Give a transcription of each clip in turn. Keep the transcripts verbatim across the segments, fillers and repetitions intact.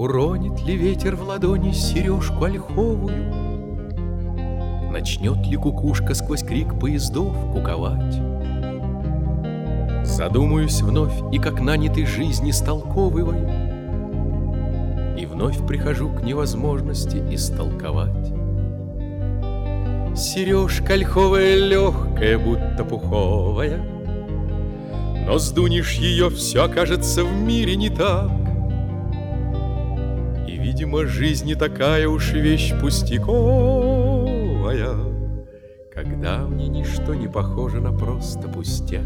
Уронит ли ветер в ладони сережку ольховую? Начнет ли кукушка сквозь крик поездов куковать? Задумаюсь вновь и как нанятый жизни столковываю, и вновь прихожу к невозможности истолковать. Сережка ольховая легкая, будто пуховая, но сдунешь ее, все окажется в мире не так. И, видимо, жизнь не такая уж вещь пустяковая, когда мне ничто не похоже на просто пустяк.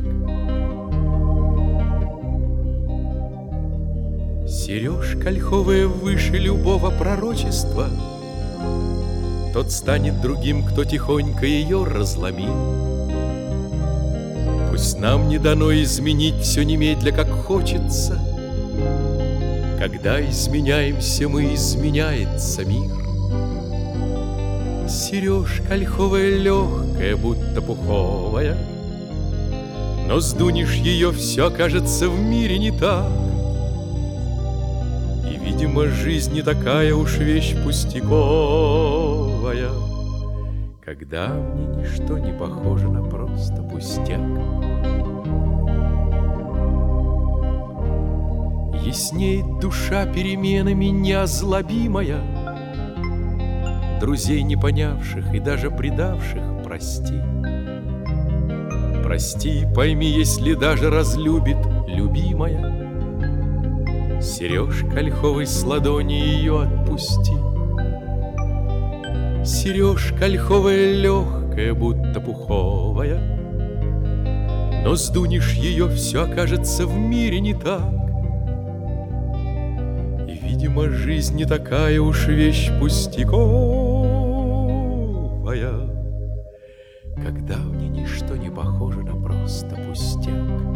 Сережка ольховая выше любого пророчества, тот станет другим, кто тихонько ее разломил. Пусть нам не дано изменить все немедля, как хочется. Когда изменяемся мы, изменяется мир. Сережка ольховая легкая, будто пуховая, но сдунешь ее, все окажется в мире не так. И, видимо, жизнь не такая уж вещь пустяковая, когда мне ничто не похоже на просто пустяк. Яснеет душа переменами неозлобимая, друзей не понявших и даже предавших прости. Прости, пойми, если даже разлюбит любимая, сережка ольховой с ладони ее отпусти. Сережка ольховая легкая, будто пуховая, но сдунешь ее, все окажется в мире не так. И, видимо, жизнь не такая уж вещь пустяковая, когда мне ничто не похоже на просто пустяк.